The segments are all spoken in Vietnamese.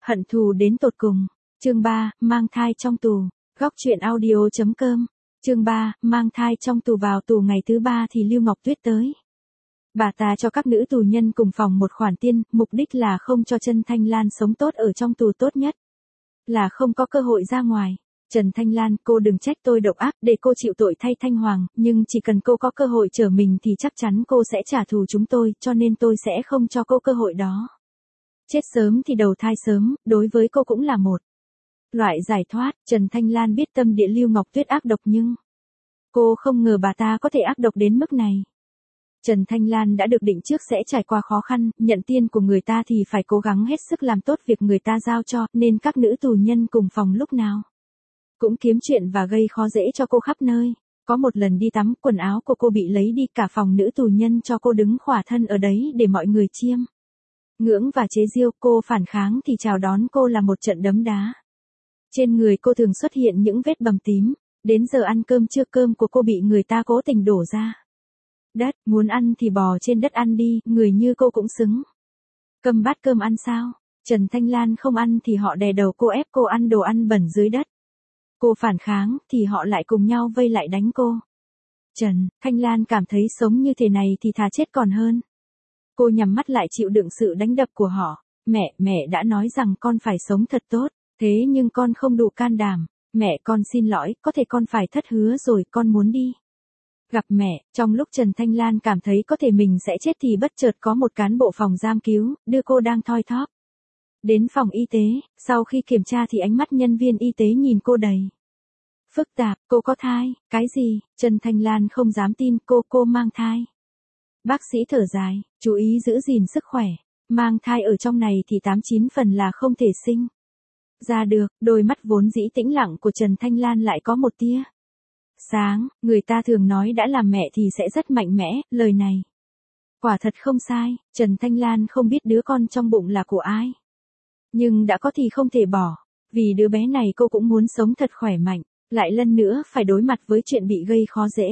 Hận thù đến tột cùng. Chương 3, mang thai trong tù. Góc truyện audio.com. Chương 3, mang thai trong tù. Vào tù ngày thứ 3 thì Lưu Ngọc Tuyết tới. Bà ta cho các nữ tù nhân cùng phòng một khoản tiền, mục đích là không cho Trần Thanh Lan sống tốt ở trong tù, tốt nhất là không có cơ hội ra ngoài. Trần Thanh Lan, cô đừng trách tôi độc ác, để cô chịu tội thay Thanh Hoàng, nhưng chỉ cần cô có cơ hội trở mình thì chắc chắn cô sẽ trả thù chúng tôi, cho nên tôi sẽ không cho cô cơ hội đó. Chết sớm thì đầu thai sớm, đối với cô cũng là một loại giải thoát. Trần Thanh Lan biết tâm địa Lưu Ngọc Tuyết ác độc, nhưng cô không ngờ bà ta có thể ác độc đến mức này. Trần Thanh Lan đã được định trước sẽ trải qua khó khăn, nhận tiền của người ta thì phải cố gắng hết sức làm tốt việc người ta giao cho, nên các nữ tù nhân cùng phòng lúc nào cũng kiếm chuyện và gây khó dễ cho cô khắp nơi. Có một lần đi tắm, quần áo của cô bị lấy đi, cả phòng nữ tù nhân cho cô đứng khỏa thân ở đấy để mọi người chiêm ngưỡng và chế giễu. Cô phản kháng thì chào đón cô là một trận đấm đá. Trên người cô thường xuất hiện những vết bầm tím. Đến giờ ăn cơm trưa, cơm của cô bị người ta cố tình đổ ra đất. Muốn ăn thì bò trên đất ăn đi, người như cô cũng xứng cầm bát cơm ăn sao? Trần Thanh Lan không ăn thì họ đè đầu cô, ép cô ăn đồ ăn bẩn dưới đất. Cô phản kháng thì họ lại cùng nhau vây lại đánh cô. Trần Thanh Lan cảm thấy sống như thế này thì thà chết còn hơn. Cô nhắm mắt lại chịu đựng sự đánh đập của họ. Mẹ đã nói rằng con phải sống thật tốt, thế nhưng con không đủ can đảm. Mẹ, con xin lỗi, có thể con phải thất hứa rồi, con muốn đi gặp mẹ. Trong lúc Trần Thanh Lan cảm thấy có thể mình sẽ chết thì bất chợt có một cán bộ phòng giam cứu, đưa cô đang thoi thóp đến phòng y tế. Sau khi kiểm tra thì ánh mắt nhân viên y tế nhìn cô đầy phức tạp. Cô có thai? Cái gì? Trần Thanh Lan không dám tin, cô mang thai. Bác sĩ thở dài, chú ý giữ gìn sức khỏe. Mang thai ở trong này thì 89 phần là không thể sinh ra được. Đôi mắt vốn dĩ tĩnh lặng của Trần Thanh Lan lại có một tia sáng. Người ta thường nói đã làm mẹ thì sẽ rất mạnh mẽ, lời này quả thật không sai. Trần Thanh Lan không biết đứa con trong bụng là của ai, nhưng đã có thì không thể bỏ. Vì đứa bé này cô cũng muốn sống thật khỏe mạnh, lại lần nữa phải đối mặt với chuyện bị gây khó dễ.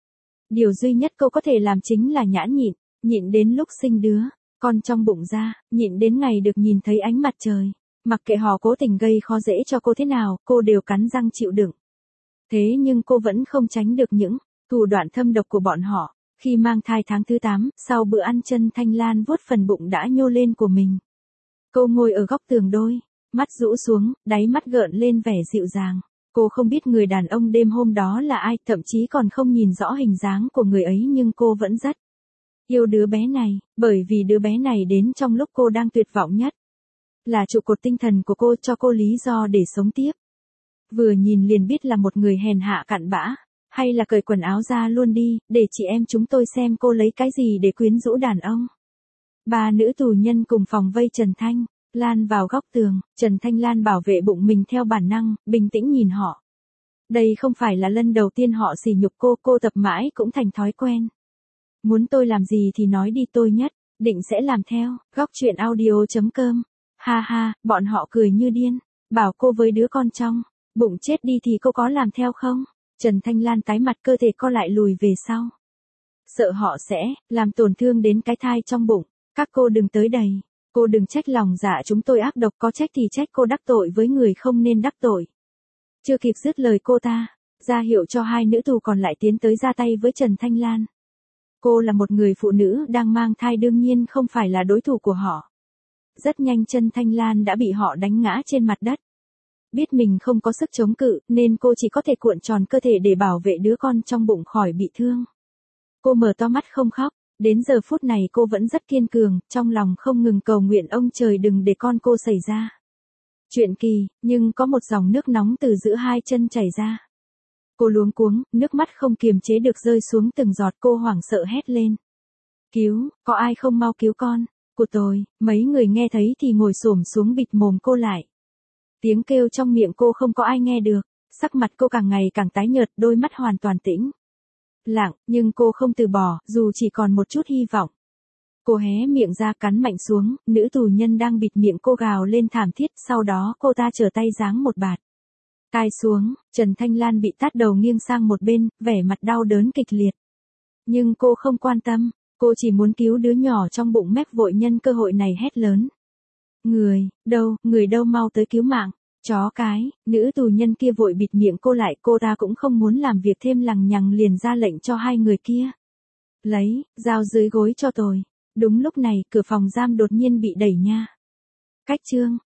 Điều duy nhất cô có thể làm chính là nhẫn nhịn đến lúc sinh đứa con trong bụng ra, nhịn đến ngày được nhìn thấy ánh mặt trời. Mặc kệ họ cố tình gây khó dễ cho cô thế nào, cô đều cắn răng chịu đựng. Thế nhưng cô vẫn không tránh được những thủ đoạn thâm độc của bọn họ. Khi mang thai tháng thứ 8, sau bữa ăn, Trần Thanh Lan vuốt phần bụng đã nhô lên của mình. Cô ngồi ở góc tường, đôi mắt rũ xuống, đáy mắt gợn lên vẻ dịu dàng. Cô không biết người đàn ông đêm hôm đó là ai, thậm chí còn không nhìn rõ hình dáng của người ấy, nhưng cô vẫn rất yêu đứa bé này, bởi vì đứa bé này đến trong lúc cô đang tuyệt vọng nhất. Là trụ cột tinh thần của cô, cho cô lý do để sống tiếp. Vừa nhìn liền biết là một người hèn hạ cặn bã. Hay là cởi quần áo ra luôn đi, để chị em chúng tôi xem cô lấy cái gì để quyến rũ đàn ông. Ba nữ tù nhân cùng phòng vây Trần Thanh Lan vào góc tường. Trần Thanh Lan bảo vệ bụng mình theo bản năng, bình tĩnh nhìn họ. Đây không phải là lần đầu tiên họ sỉ nhục cô tập mãi cũng thành thói quen. Muốn tôi làm gì thì nói đi, tôi nhất định sẽ làm theo. Góc truyện audio.com. Ha ha, bọn họ cười như điên, bảo cô với đứa con trong bụng chết đi thì cô có làm theo không? Trần Thanh Lan tái mặt, cơ thể co lại lùi về sau. Sợ họ sẽ làm tổn thương đến cái thai trong bụng. Các cô đừng tới đây. Cô đừng trách lòng dạ chúng tôi ác độc, có trách thì trách cô đắc tội với người không nên đắc tội. Chưa kịp dứt lời, cô ta ra hiệu cho hai nữ tù còn lại tiến tới ra tay với Trần Thanh Lan. Cô là một người phụ nữ đang mang thai, đương nhiên không phải là đối thủ của họ. Rất nhanh Trần Thanh Lan đã bị họ đánh ngã trên mặt đất. Biết mình không có sức chống cự, nên cô chỉ có thể cuộn tròn cơ thể để bảo vệ đứa con trong bụng khỏi bị thương. Cô mở to mắt không khóc. Đến giờ phút này cô vẫn rất kiên cường, trong lòng không ngừng cầu nguyện ông trời đừng để con cô xảy ra chuyện kỳ. Nhưng có một dòng nước nóng từ giữa hai chân chảy ra. Cô luống cuống, nước mắt không kiềm chế được rơi xuống từng giọt. Cô hoảng sợ hét lên. Cứu, có ai không, mau cứu con của tôi. Mấy người nghe thấy thì ngồi xổm xuống bịt mồm cô lại. Tiếng kêu trong miệng cô không có ai nghe được. Sắc mặt cô càng ngày càng tái nhợt, đôi mắt hoàn toàn tĩnh lặng, nhưng cô không từ bỏ, dù chỉ còn một chút hy vọng. Cô hé miệng ra, cắn mạnh xuống, nữ tù nhân đang bịt miệng cô gào lên thảm thiết, sau đó cô ta trở tay giáng một bạt tai xuống. Trần Thanh Lan bị tát đầu nghiêng sang một bên, vẻ mặt đau đớn kịch liệt. Nhưng cô không quan tâm, cô chỉ muốn cứu đứa nhỏ trong bụng, mép vội nhân cơ hội này hét lớn. người đâu mau tới cứu mạng. Chó cái, nữ tù nhân kia vội bịt miệng cô lại, cô ta cũng không muốn làm việc thêm lằng nhằng liền ra lệnh cho hai người kia. Lấy, dao dưới gối cho tôi. Đúng lúc này, cửa phòng giam đột nhiên bị đẩy nha. Cách chương.